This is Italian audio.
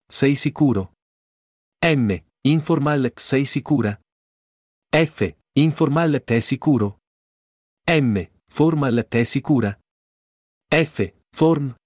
sei sicuro? M. Informal, sei sicura? F. Informal, te sicuro? M. Formal, te sicura? F. Form,